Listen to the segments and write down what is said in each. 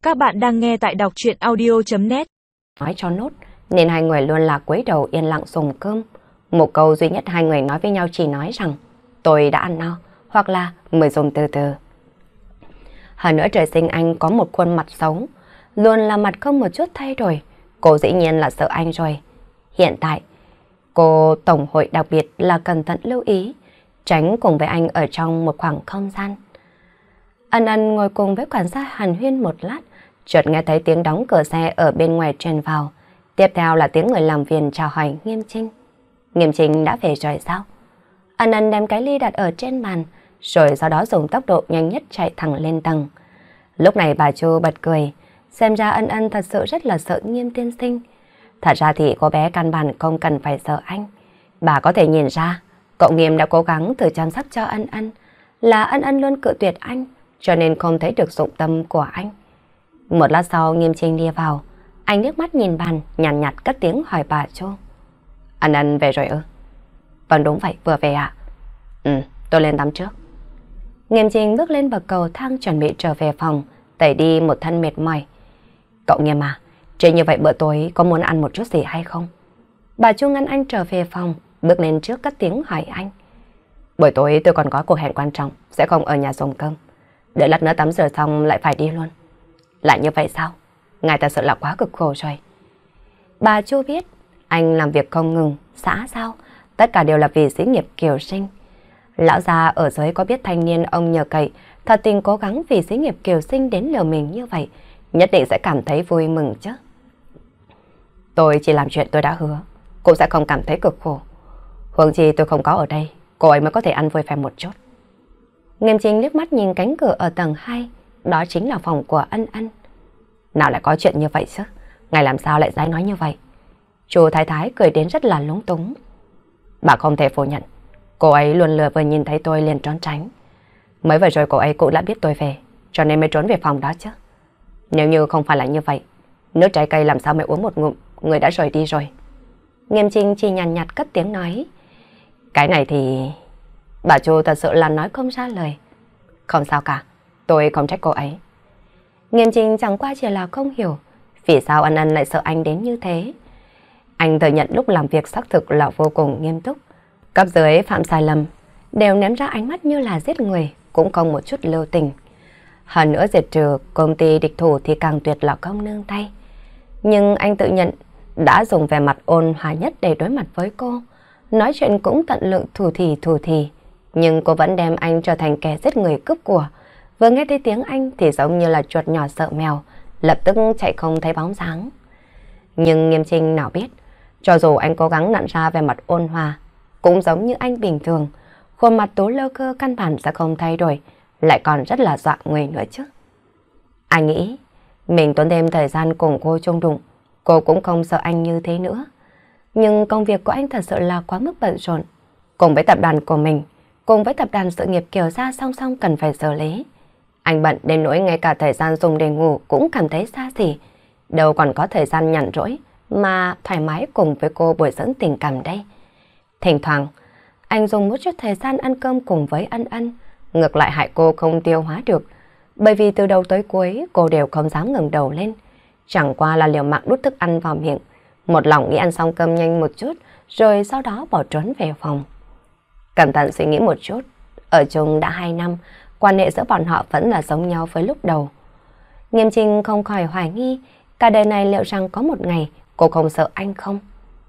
Các bạn đang nghe tại đọc truyện audio.net. Nói cho nốt, nên hai người luôn là cúi đầu yên lặng dùng cơm. Một câu duy nhất hai người nói với nhau chỉ nói rằng tôi đã ăn no, hoặc là mời dùng từ từ. Hơn nữa trời sinh anh có một khuôn mặt xấu, luôn là mặt không một chút thay đổi. Cô dĩ nhiên là sợ anh rồi. Hiện tại, cô tổng hội đặc biệt là cẩn thận lưu ý, tránh cùng với anh ở trong một khoảng không gian. Ân Ân ngồi cùng với quản gia hàn huyên một lát, chợt nghe thấy tiếng đóng cửa xe ở bên ngoài truyền vào. Tiếp theo là tiếng người làm phiền chào hỏi Nghiêm Trinh. Nghiêm Trinh đã về rồi sao? Ân Ân đem cái ly đặt ở trên bàn, rồi sau đó dùng tốc độ nhanh nhất chạy thẳng lên tầng. Lúc này bà Chu bật cười, xem ra Ân Ân thật sự rất là sợ Nghiêm tiên sinh. Thật ra thì cô bé căn bản không cần phải sợ anh. Bà có thể nhìn ra, cậu Nghiêm đã cố gắng tự chăm sóc cho Ân Ân, là Ân Ân luôn cự tuyệt anh, cho nên không thấy được dụng tâm của anh. Một lát sau Nghiêm Trinh đi vào, anh nước mắt nhìn bàn, nhàn nhạt cất tiếng hỏi bà Chu. Ân Ân về rồi ư? Vâng đúng vậy, vừa về ạ. Tôi lên tắm trước. Nghiêm Trinh bước lên bậc cầu thang chuẩn bị trở về phòng, tẩy đi một thân mệt mỏi. Cậu Nghiêm à, trễ như vậy bữa tối có muốn ăn một chút gì hay không? Bà Chu ngăn anh trở về phòng, bước lên trước cất tiếng hỏi anh. Buổi tối tôi còn có cuộc hẹn quan trọng, sẽ không ở nhà dùng cơm. Đợi lát nữa tắm rửa xong lại phải đi luôn. Lại như vậy sao? Ngài thật sự là quá cực khổ rồi. Bà Chu biết anh làm việc không ngừng, xã giao, tất cả đều là vì sự nghiệp Kiều Sinh. Lão già ở dưới có biết thanh niên ông nhờ cậy thật tình cố gắng vì sự nghiệp Kiều Sinh đến lừa mình như vậy, nhất định sẽ cảm thấy vui mừng chứ. Tôi chỉ làm chuyện tôi đã hứa, cũng sẽ không cảm thấy cực khổ. Huống chi tôi không có ở đây, cô ấy mới có thể ăn vui vẻ một chút. Nghiêm Trinh liếc mắt nhìn cánh cửa ở tầng 2, đó chính là phòng của Ân Ân. Nào lại có chuyện như vậy chứ? Ngài làm sao lại dám nói như vậy? Chú Thái Thái cười đến rất là lúng túng. Bà không thể phủ nhận, cô ấy luôn lừa vừa nhìn thấy tôi liền trốn tránh. Mới vừa rồi cô ấy cũng đã biết tôi về, cho nên mới trốn về phòng đó chứ. Nếu như không phải là như vậy, nước trái cây làm sao mới uống một ngụm, người đã rời đi rồi. Nghiêm Trinh chỉ nhàn nhạt cất tiếng nói. Cái này thì... Bà Chu thật sự là nói không ra lời. Không sao cả, tôi không trách cô ấy. Nghiêm Trinh chẳng qua chỉ là không hiểu vì sao Ân Ân lại sợ anh đến như thế. Anh thừa nhận lúc làm việc xác thực là vô cùng nghiêm túc. Cấp dưới phạm sai lầm đều ném ra ánh mắt như là giết người, cũng không một chút lưu tình. Hơn nữa diệt trừ công ty địch thủ thì càng tuyệt là không nương tay. Nhưng anh tự nhận đã dùng vẻ mặt ôn hòa nhất để đối mặt với cô. Nói chuyện cũng tận lượng thủ thì. Nhưng cô vẫn đem anh trở thành kẻ giết người cướp của. Vừa nghe thấy tiếng anh thì giống như là chuột nhỏ sợ mèo, lập tức chạy không thấy bóng dáng. Nhưng Nghiêm Trinh nào biết, cho dù anh cố gắng nặn ra về mặt ôn hòa, cũng giống như anh bình thường, khuôn mặt Tố Lơ Cơ căn bản sẽ không thay đổi, lại còn rất là dọa người nữa chứ. Anh nghĩ, mình tốn thêm thời gian cùng cô chung đụng, cô cũng không sợ anh như thế nữa. Nhưng công việc của anh thật sự là quá mức bận rộn, cùng với tập đoàn của mình, cùng với tập đoàn sự nghiệp Kiều Gia song song cần phải xử lý. Anh bận đến nỗi ngay cả thời gian dùng để ngủ cũng cảm thấy xa xỉ, đâu còn có thời gian nhàn rỗi mà thoải mái cùng với cô bồi dưỡng tình cảm đây. Thỉnh thoảng, anh dùng một chút thời gian ăn cơm cùng với Ân Ân, ngược lại hại cô không tiêu hóa được, bởi vì từ đầu tới cuối cô đều không dám ngẩng đầu lên, chẳng qua là liều mạng đút thức ăn vào miệng, một lòng nghĩ ăn xong cơm nhanh một chút, rồi sau đó bỏ trốn về phòng. Cẩn thận suy nghĩ một chút, ở chung đã 2 năm, quan hệ giữa bọn họ vẫn là giống nhau với lúc đầu. Nghiêm Trinh không khỏi hoài nghi, cả đời này liệu rằng có một ngày cô không sợ anh không?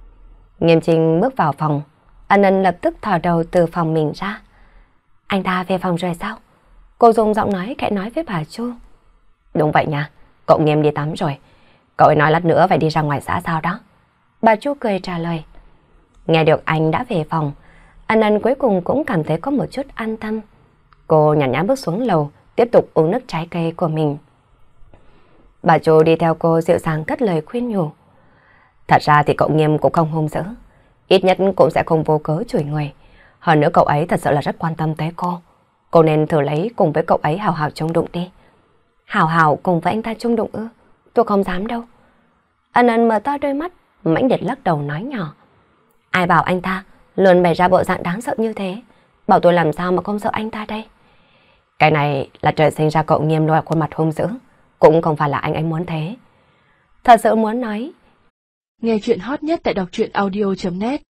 Nghiêm Trinh bước vào phòng, Ân Ân lập tức thò đầu từ phòng mình ra. Anh ta về phòng rồi sao? Cô dùng giọng nói khẽ nói với bà Chu. Đúng vậy nha, cậu Nghiêm đi tắm rồi. Cậu ấy nói lát nữa phải đi ra ngoài xã giao đó. Bà Chu cười trả lời. Nghe được anh đã về phòng, Ân Ân cuối cùng cũng cảm thấy có một chút an tâm. Cô nhàn nhã bước xuống lầu, tiếp tục uống nước trái cây của mình. Bà Chu đi theo cô dịu dàng cất lời khuyên nhủ. Thật ra thì cậu Nghiêm cũng không hung dữ, ít nhất cũng sẽ không vô cớ chửi người. Hơn nữa cậu ấy thật sự là rất quan tâm tới cô. Cô nên thử lấy cùng với cậu ấy hào hào chung đụng đi. Hào hào cùng với anh ta chung đụng ư? Tôi không dám đâu. Ân Ân mở to đôi mắt, mãnh liệt lắc đầu nói nhỏ. Ai bảo anh ta luôn bày ra bộ dạng đáng sợ như thế, bảo tôi làm sao mà không sợ anh ta đây? Cái này là trời sinh ra cậu Nghiêm đôi khuôn mặt hung dữ, cũng không phải là anh ấy muốn thế. Thật sự muốn nói. Nghe chuyện hot nhất tại đọc truyện audio.net